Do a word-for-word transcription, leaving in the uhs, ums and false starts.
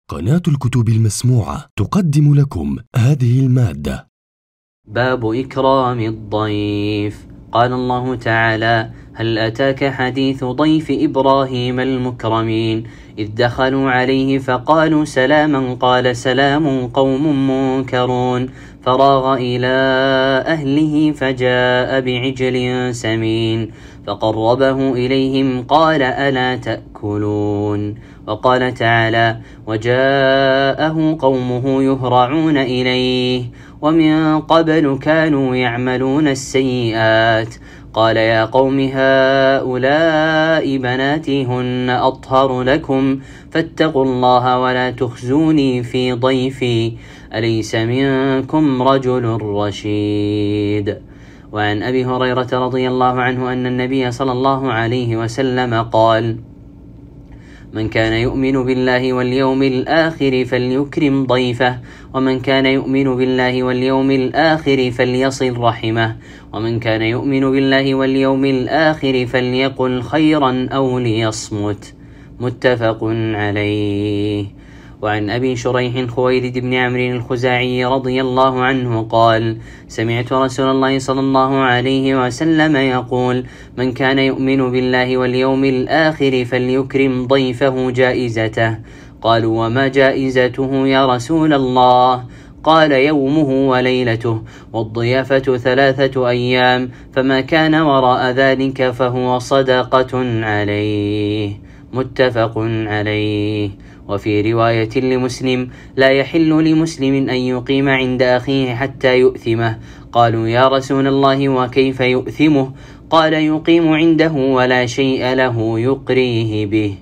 قناة الكتب المسموعة تقدم لكم هذه المادة. باب إكرام الضيف. قال الله تعالى: هل أتاك حديث ضيف إبراهيم المكرمين إذ دخلوا عليه فقالوا سلاما قال سلام قوم منكرون فراغ إلى أهله فجاء بعجل سمين فقربه إليهم قال ألا تأكلون. وقال تعالى: وجاءه قومه يهرعون إليه ومن قبل كانوا يعملون السيئات قال يا قوم هؤلاء بناتي هن أطهر لكم فاتقوا الله ولا تخزوني في ضيفي أليس منكم رجل رشيد. وعن أبي هريرة رضي الله عنه أن النبي صلى الله عليه وسلم قال: من كان يؤمن بالله واليوم الآخر فليكرم ضيفه ومن كان يؤمن بالله واليوم الآخر فليصل رحمه ومن كان يؤمن بالله واليوم الآخر فليقل خيرا أو ليصمت. متفق عليه. وعن أبي شريح خويلد بن عمرو الخزاعي رضي الله عنه قال: سمعت رسول الله صلى الله عليه وسلم يقول: من كان يؤمن بالله واليوم الآخر فليكرم ضيفه جائزته. قالوا: وما جائزته يا رسول الله؟ قال: يومه وليلته والضيافة ثلاثة أيام فما كان وراء ذلك فهو صدقة عليه. متفق عليه. وفي رواية لمسلم: لا يحل لمسلم أن يقيم عند أخيه حتى يؤثمه. قالوا: يا رسول الله وكيف يؤثمه؟ قال: يقيم عنده ولا شيء له يقريه به.